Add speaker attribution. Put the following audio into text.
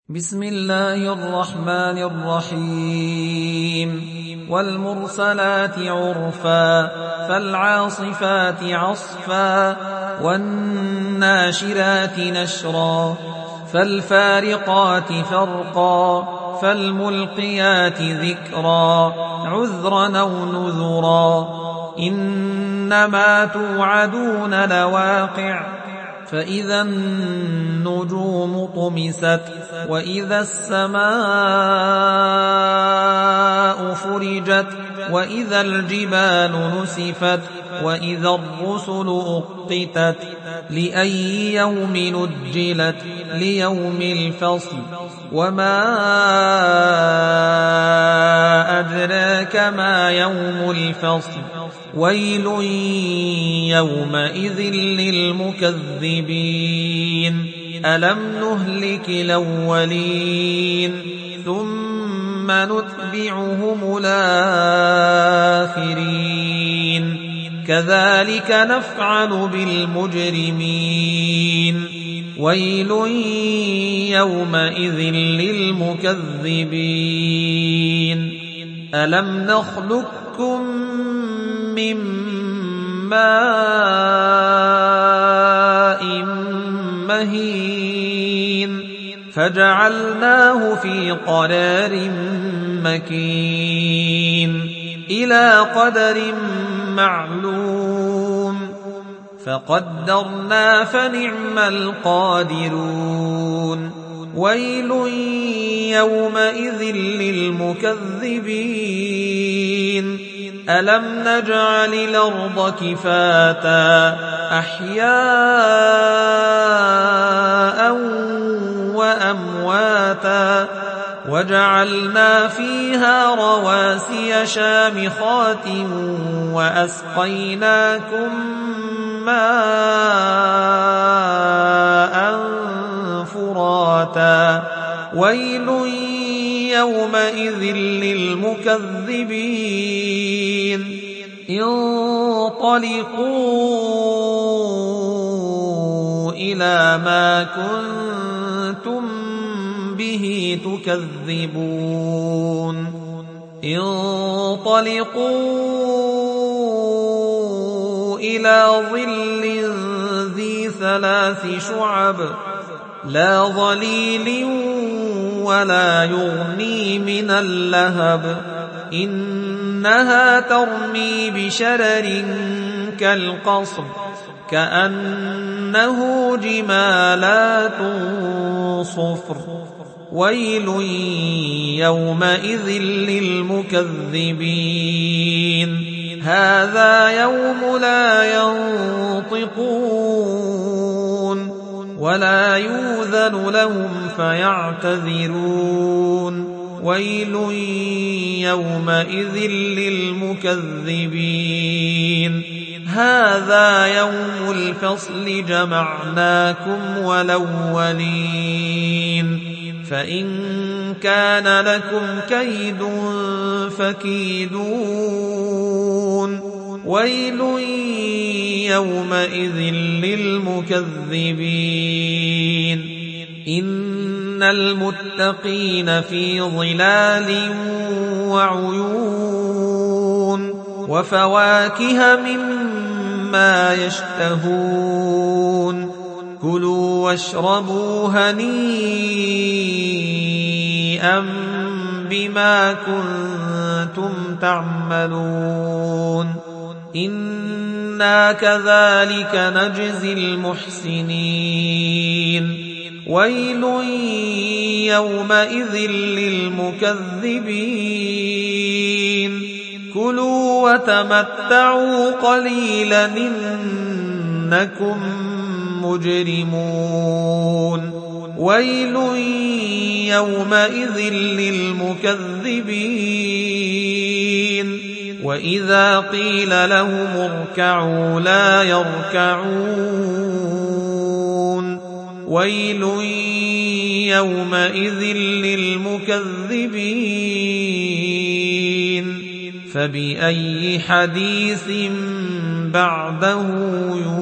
Speaker 1: بسم الله الرحمن الرحيم والمرسلات عرفا فالعاصفات عصفا والناشرات نشرا فالفارقات فرقا فالملقيات ذكرا عذرا أو نذرا إنما توعدون لواقع فإذا النجوم طمست وإذا السماء فرجت وإذا الجبال نسفت وإذا الرسل أقتت لأي يوم نجلت ليوم الفصل وما أدراك ما يوم الفصل ويل يومئذ للمكذبين ألم نهلك الأولين ثم نتبعهم الآخرين كذلك نفعل بالمجرمين ويل يومئذ للمكذبين ألم نخلقكم من ماء مهين فجعلناه في قرار مكين إلى قدر معلوم فقدرنا فنعم القادرون ويل يومئذ للمكذبين ألم نجعل الأرض كفاتا أحياء وأمواتا وجعلنا فيها رواسي شامخات وأسقيناكم ماء فراتا ويل يومئذ للمكذبين انطلقوا إلى ما كنتم به تكذبون انطلقوا إلى ظل ذي 3 شعب لا ظليل ولا يغني من اللهب إنها ترمي بشرر كالقصر كأنه جمالات صفر ويل يومئذ للمكذبين هذا يوم لا ينطقون ولا يؤذن لهم فيعتذرون ويل يومئذ للمكذبين هذا يوم الفصل جمعناكم والأولين فإن كان لكم كيد فكيدون ويل يومئذ للمكذبين إن المتقين في ظلال وعيون وفواكه مما يشتهون كلوا واشربوا هنيئا بما كنتم تعملون إنا كذلك نجزي المحسنين ويل يومئذ للمكذبين كلوا وتمتعوا قليلا إنكم مجرمون ويل يومئذ للمكذبين وإذا قيل لهم اركعوا لا يركعون ويل يومئذ للمكذبين فبأي حديث بعده